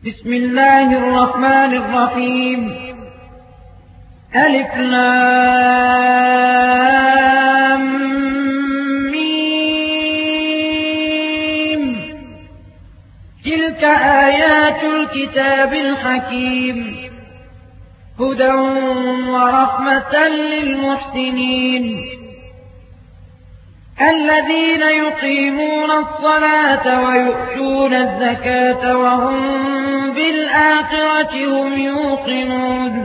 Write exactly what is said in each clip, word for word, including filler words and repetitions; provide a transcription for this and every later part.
بسم الله الرحمن الرحيم. ألف لام ميم. تلك آيات الكتاب الحكيم، هدى ورحمة للمحسنين الذين يقيمون الصلاة ويؤتون الزكاة وهم بالآخرة هم يوقنون.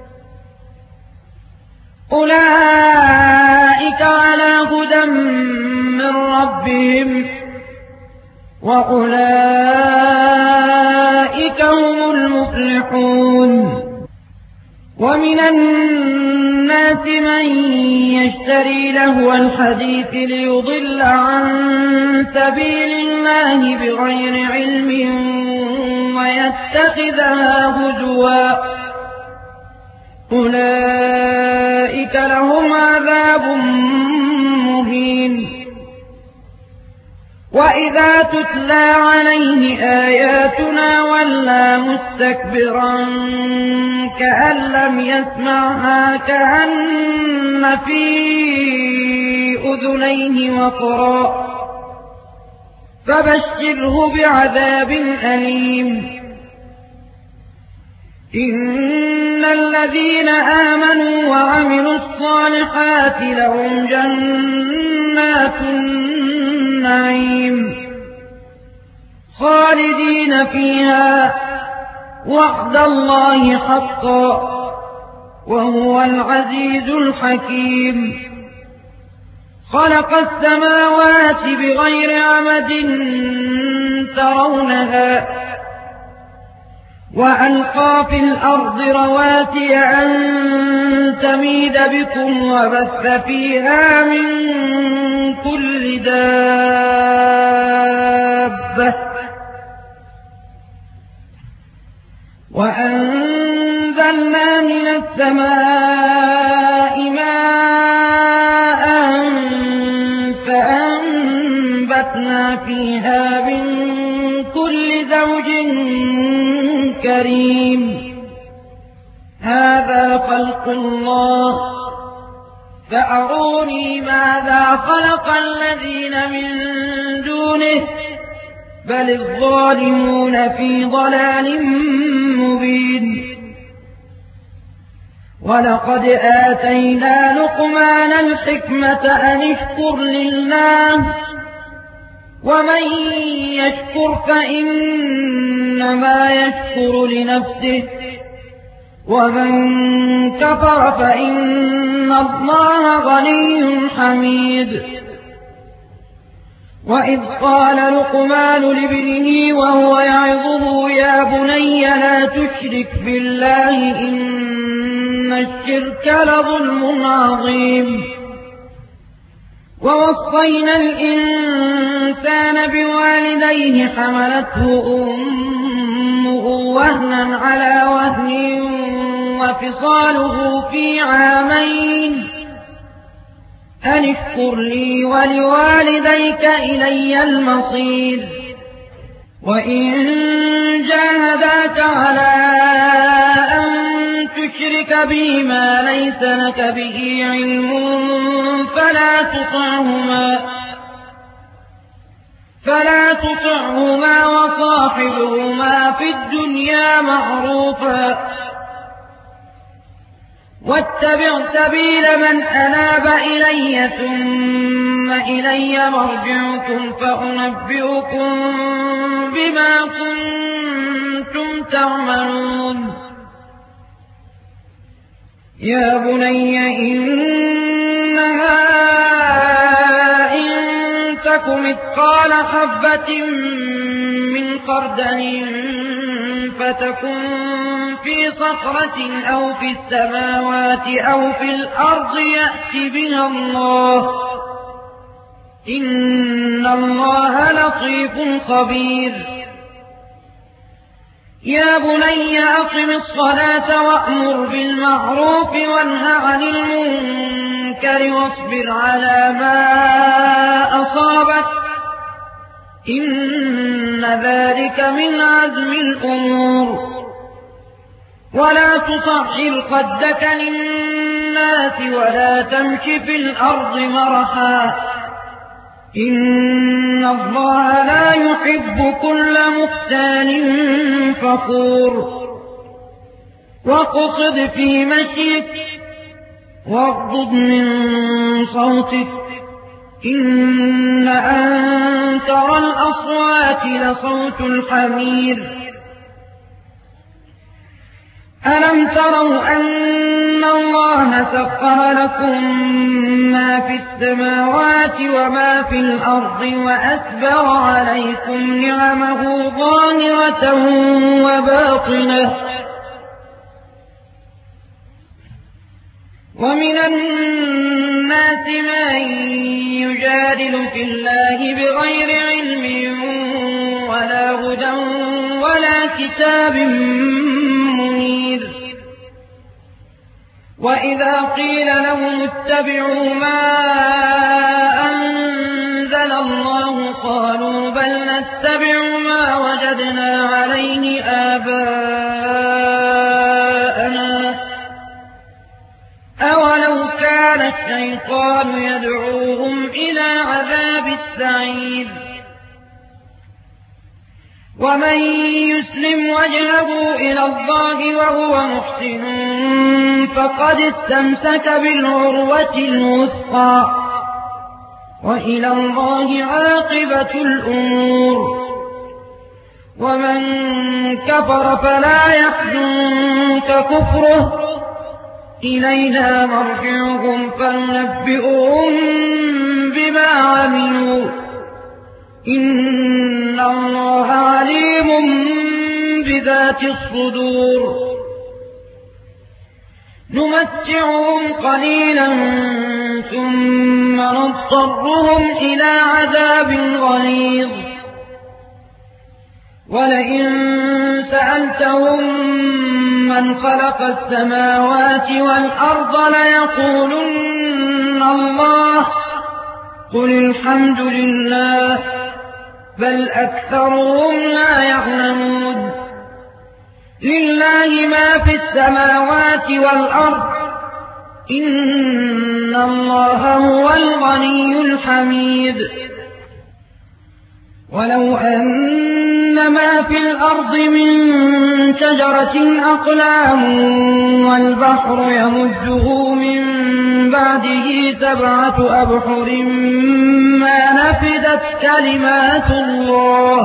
أولئك على هدى من ربهم وأولئك هم المفلحون. ومن الناس من يشتري لهو الحديث ليضل عن سبيل الله بغير علم ويتخذها هزوا، أولئك لهم عذاب مهين. وإذا تتلى عليه آياتنا ولى مستكبرا كأن لم يسمعها كأن في أذنيه وقرا، فبشره بعذاب أليم. إن الذين آمنوا وعملوا الصالحات لهم جنات النعيم خالدين فيها، وعد الله حقا، وهو العزيز الحكيم. خلق السماوات بغير عمد ترونها، وألقى في الأرض رواسي أن تميد بكم وبث فيها من كل دابة، وأنزلنا من السماء ماء فأنبتنا فيها من كل زوج كريم. هذا خلق الله، فأروني ماذا خلق الذين من دونه، بل الظالمون في ضلال مبين. ولقد آتينا لقمان الحكمة أن اشكر لله، ومن يشكر فإنما يشكر لنفسه، ومن كفر فإن الله غني حميد. وإذ قال لقمان لابنه وهو يعظه يا بني لا تشرك بالله إن الشرك لظلم عظيم. ووصينا الإنسان بوالديه حملته أمه وهنا على وهن وفصاله في عامين أن اشكر لي ولوالديك إلي المصير. وإن جاهداك على أن تشرك بي ما ليس لك به علم فلا تطعهما فلا تطعهما وصاحبهما في الدنيا معروفا، واتبع سبيل من أناب إلي ثم إلي مرجعكم فأنبئكم بما كنتم تعملون. يا بني إنها إن تك مثقال حبة من خردل فتكن في صخرة أو في السماوات أو في الأرض يأت بها الله، إن الله لطيف خبير. يا بني أقم الصلاة وأمر بالمعروف وانه عن المنكر واصبر على ما أصابك إن ذلك من عزم الأمور. ولا تصعر خدك للناس ولا تمش في الأرض مرحا إن الله لا يحب كل مختال فخور. واقصد في مشيك واغضض من صوتك إن أنكر الأصوات لصوت الحمير. ألم تروا أن الله سخر لكم ما في السماوات وما في الأرض وأسبغ عليكم نعمه ظاهرة وباطنة ومن الناس من يجادل في الله بغير علم ولا هدى ولا كتاب منير. وإذا قيل لهم اتبعوا ما أنزل الله قالوا بل نتبع ما وجدنا عليه آباءنا أولو كان الشيطان يدعوهم إلى عذاب السعير. ومن يسلم وجهه إلى الله وهو محسن فقد استمسك بالعروة الوثقى وإلى الله عاقبة الأمور. ومن كفر فلا يحزنك كفره إلينا مرجعهم فننبئهم بما عملوا إن الله عليم بذات الصدور. نمتعهم قليلا ثم نضطرهم إلى عذاب غليظ. ولئن سألتهم من خلق السماوات والأرض ليقولن الله قل الحمد لله بل أكثرهم لا يعلمون. لله ما في السماوات والأرض إن الله هو الغني الحميد. ولو أن ما في الأرض من شجرة أقلام والبحر يمده من بعده سبعة أبحر ما نفدت كلمات الله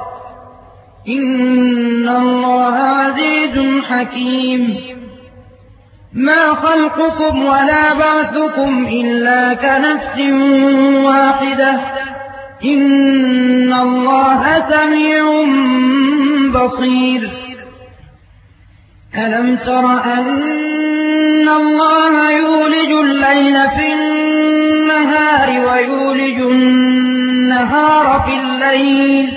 إن الله عزيز حكيم. ما خلقكم ولا بعثكم إلا كنفس واحدة إن الله سميع بصير. ألم تر أن الله يولج الليل في النهار ويولج النهار في الليل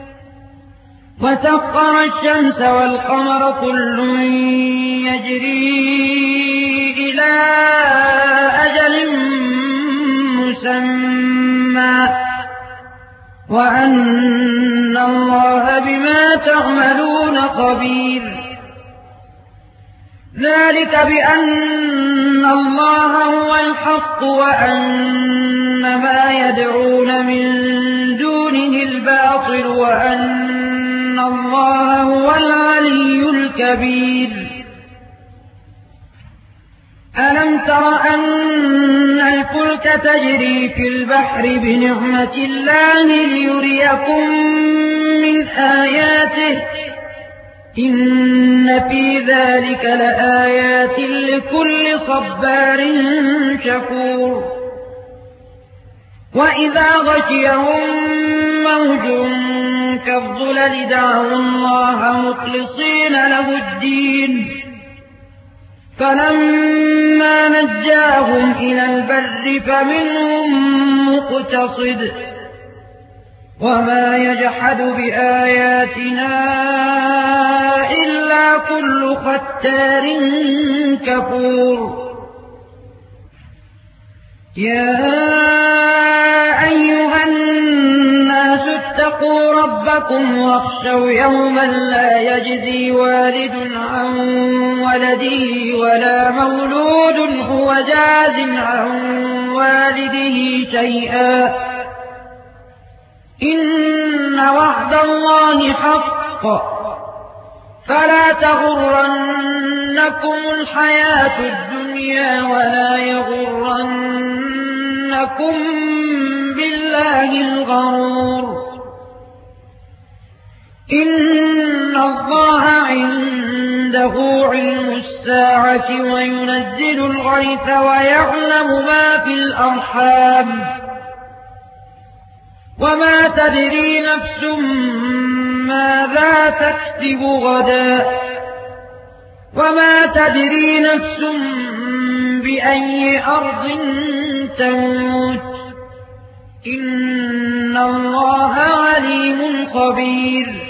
وسخر الشمس والقمر كل يجري إلى أجل مسمى وأن الله بما تعملون خبير. ذلك بأن الله هو الحق وأن ما يدعون من دونه الباطل وأن الله هو العلي الكبير. ألم تر أن الفلك تجري في البحر بنعمة الله ليريكم من آياته إن في ذلك لآيات لكل صبار شكور. وإذا غشيهم موج كالظلل دعوا الله مخلصين له الدين فلما نجاهم إلى البر فمنهم مقتصد وما يجحد بآياتنا إلا كل ختار كفور. يا أيها الناس اتقوا واتقوا ربكم واخشوا يوما لا يجزي والد عن ولده ولا مولود هو جاز عن والده شيئا إن وعد الله حق فلا تغرنكم الحياة الدنيا ولا يغرنكم بالله الغرور إن الله عنده علم الساعة وينزل الغيث ويعلم ما في الأرحام وما تدري نفس ماذا تكسب غدا وما تدري نفس بأي أرض تموت إن الله عليم خبير